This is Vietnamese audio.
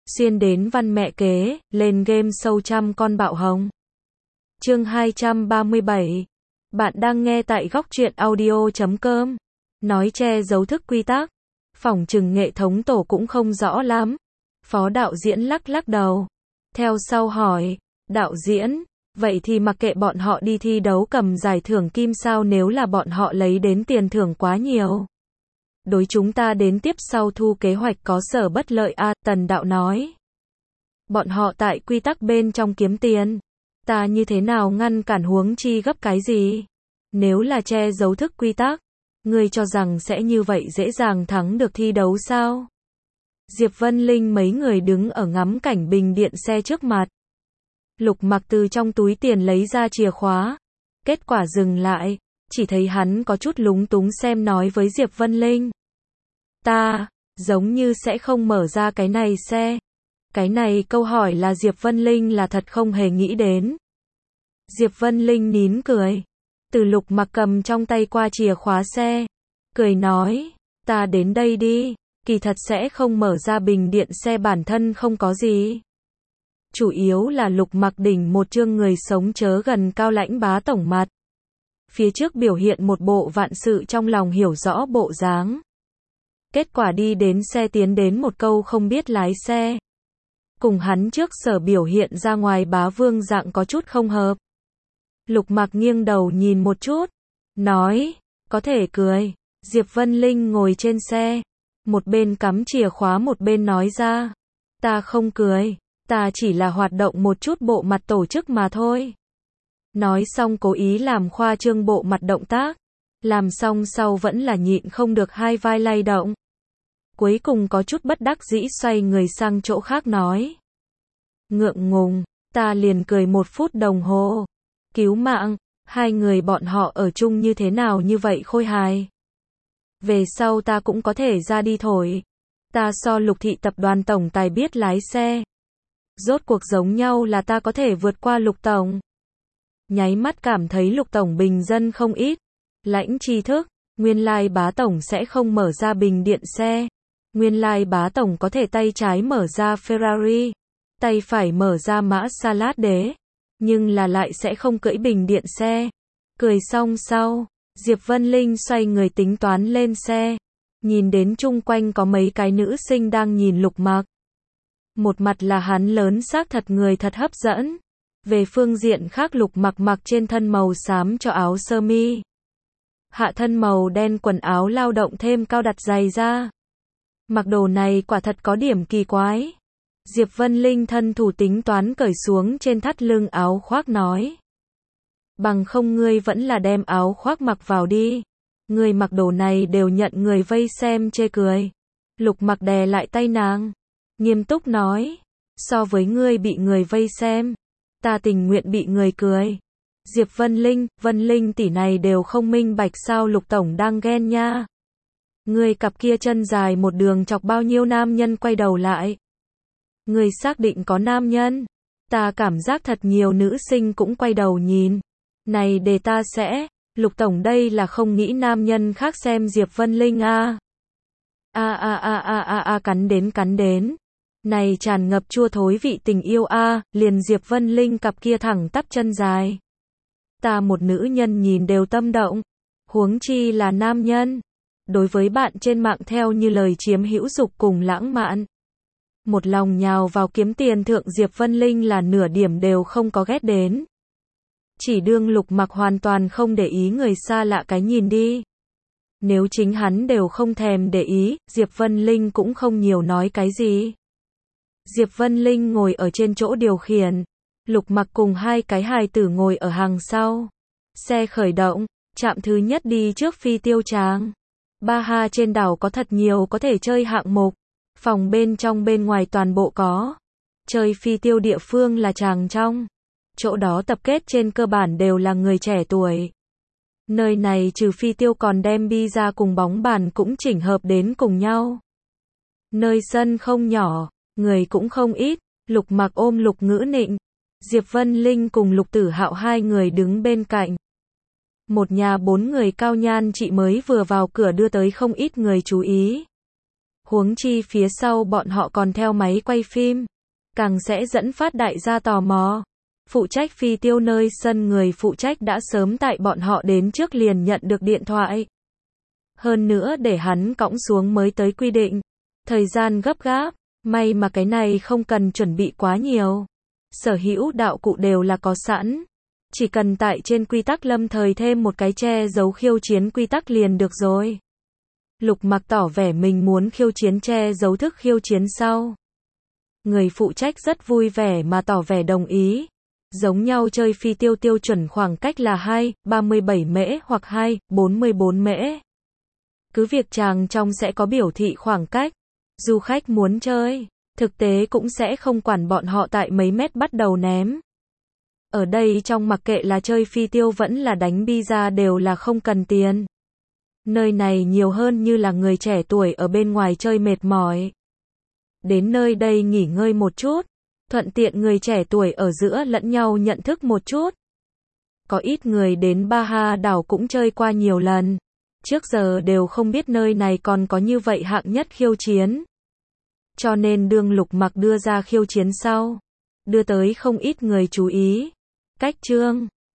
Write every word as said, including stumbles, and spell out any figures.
xuyên đến văn mẹ kế, lên game show trăm con bạo hồng. Chương hai trăm ba mươi bảy. Bạn đang nghe tại góc truyện audio chấm com. Nói che giấu thức quy tắc. Phỏng chừng hệ thống tổ cũng không rõ lắm. Phó đạo diễn lắc lắc đầu. Theo sau hỏi, đạo diễn, vậy thì mặc kệ bọn họ đi thi đấu cầm giải thưởng kim sao nếu là bọn họ lấy đến tiền thưởng quá nhiều. Đối chúng ta đến tiếp sau thu kế hoạch có sở bất lợi a, Tần đạo nói. Bọn họ tại quy tắc bên trong kiếm tiền. Ta như thế nào ngăn cản, huống chi gấp cái gì? Nếu là che giấu thức quy tắc, ngươi cho rằng sẽ như vậy dễ dàng thắng được thi đấu sao? Diệp Vân Linh mấy người đứng ở ngắm cảnh bình điện xe trước mặt. Lục Mặc từ trong túi tiền lấy ra chìa khóa. Kết quả dừng lại, chỉ thấy hắn có chút lúng túng xem nói với Diệp Vân Linh. Ta, giống như sẽ không mở ra cái này xe. Cái này câu hỏi là Diệp Vân Linh là thật không hề nghĩ đến. Diệp Vân Linh nín cười. Từ Lục Mặc cầm trong tay qua chìa khóa xe. Cười nói, ta đến đây đi, kỳ thật sẽ không mở ra bình điện xe bản thân không có gì. Chủ yếu là Lục Mặc đỉnh một chương người sống chớ gần cao lãnh bá tổng mặt. Phía trước biểu hiện một bộ vạn sự trong lòng hiểu rõ bộ dáng. Kết quả đi đến xe tiến đến một câu không biết lái xe. Cùng hắn trước sở biểu hiện ra ngoài bá vương dạng có chút không hợp. Lục Mặc nghiêng đầu nhìn một chút, nói, có thể cười. Diệp Vân Linh ngồi trên xe, một bên cắm chìa khóa một bên nói ra, ta không cười, ta chỉ là hoạt động một chút bộ mặt tổ chức mà thôi. Nói xong cố ý làm khoa trương bộ mặt động tác, làm xong sau vẫn là nhịn không được hai vai lay động. Cuối cùng có chút bất đắc dĩ xoay người sang chỗ khác nói. Ngượng ngùng, ta liền cười một phút đồng hồ. Cứu mạng, hai người bọn họ ở chung như thế nào như vậy khôi hài. Về sau ta cũng có thể ra đi thổi. Ta so Lục thị tập đoàn tổng tài biết lái xe. Rốt cuộc giống nhau là ta có thể vượt qua Lục tổng. Nháy mắt cảm thấy Lục tổng bình dân không ít. Lãnh tri thức, nguyên lai bá tổng sẽ không mở ra bình điện xe. Nguyên lai bá tổng có thể tay trái mở ra Ferrari, tay phải mở ra mã salad đế, nhưng là lại sẽ không cưỡi bình điện xe. Cười xong sau, Diệp Vân Linh xoay người tính toán lên xe, nhìn đến chung quanh có mấy cái nữ sinh đang nhìn Lục Mặc. Một mặt là hắn lớn xác thật người thật hấp dẫn. Về phương diện khác Lục Mặc mặc trên thân màu xám cho áo sơ mi, hạ thân màu đen quần áo lao động thêm cao đặt giày da. Mặc đồ này quả thật có điểm kỳ quái. Diệp Vân Linh thân thủ tính toán cởi xuống trên thắt lưng áo khoác nói. Bằng không ngươi vẫn là đem áo khoác mặc vào đi. Ngươi mặc đồ này đều nhận người vây xem chê cười. Lục Mặc đè lại tay nàng, nghiêm túc nói. So với ngươi bị người vây xem, ta tình nguyện bị người cười. Diệp Vân Linh, Vân Linh tỷ này đều không minh bạch sao Lục tổng đang ghen nha. Ngươi cặp kia chân dài một đường chọc bao nhiêu nam nhân quay đầu lại. Ngươi xác định có nam nhân? Ta cảm giác thật nhiều nữ sinh cũng quay đầu nhìn. Này để ta sẽ, Lục tổng đây là không nghĩ nam nhân khác xem Diệp Vân Linh a. A a a a a a cắn đến cắn đến. Này tràn ngập chua thối vị tình yêu a, liền Diệp Vân Linh cặp kia thẳng tắp chân dài. Ta một nữ nhân nhìn đều tâm động, huống chi là nam nhân. Đối với bạn trên mạng theo như lời chiếm hữu dục cùng lãng mạn. Một lòng nhào vào kiếm tiền thượng Diệp Vân Linh là nửa điểm đều không có ghét đến. Chỉ đương Lục Mặc hoàn toàn không để ý người xa lạ cái nhìn đi. Nếu chính hắn đều không thèm để ý, Diệp Vân Linh cũng không nhiều nói cái gì. Diệp Vân Linh ngồi ở trên chỗ điều khiển. Lục Mặc cùng hai cái hài tử ngồi ở hàng sau. Xe khởi động, trạm thứ nhất đi trước phi tiêu tràng. Ba ha trên đảo có thật nhiều có thể chơi hạng mục. Phòng bên trong bên ngoài toàn bộ có. Chơi phi tiêu địa phương là tràng trong. Chỗ đó tập kết trên cơ bản đều là người trẻ tuổi. Nơi này trừ phi tiêu còn đem bi ra cùng bóng bàn cũng chỉnh hợp đến cùng nhau. Nơi sân không nhỏ, người cũng không ít. Lục Mặc ôm Lục Ngữ Nịnh. Diệp Vân Linh cùng Lục Tử Hạo hai người đứng bên cạnh. Một nhà bốn người cao nhan chị mới vừa vào cửa đưa tới không ít người chú ý. Huống chi phía sau bọn họ còn theo máy quay phim, càng sẽ dẫn phát đại gia tò mò. Phụ trách phi tiêu nơi sân người phụ trách đã sớm tại bọn họ đến trước liền nhận được điện thoại. Hơn nữa để hắn cõng xuống mới tới quy định. Thời gian gấp gáp, may mà cái này không cần chuẩn bị quá nhiều. Sở hữu đạo cụ đều là có sẵn. Chỉ cần tại trên quy tắc lâm thời thêm một cái che giấu khiêu chiến quy tắc liền được rồi. Lục Mặc tỏ vẻ mình muốn khiêu chiến che giấu thức khiêu chiến sau. Người phụ trách rất vui vẻ mà tỏ vẻ đồng ý. Giống nhau chơi phi tiêu tiêu chuẩn khoảng cách là hai, ba mươi bảy mễ hoặc hai, bốn mươi bốn mễ. Cứ việc chàng trong sẽ có biểu thị khoảng cách. Du khách muốn chơi, thực tế cũng sẽ không quản bọn họ tại mấy mét bắt đầu ném. Ở đây trong mặc kệ là chơi phi tiêu vẫn là đánh bi ra đều là không cần tiền. Nơi này nhiều hơn như là người trẻ tuổi ở bên ngoài chơi mệt mỏi. Đến nơi đây nghỉ ngơi một chút, thuận tiện người trẻ tuổi ở giữa lẫn nhau nhận thức một chút. Có ít người đến Baha đảo cũng chơi qua nhiều lần. Trước giờ đều không biết nơi này còn có như vậy hạng nhất khiêu chiến. Cho nên đương Lục Mặc đưa ra khiêu chiến sau, đưa tới không ít người chú ý. Cách chương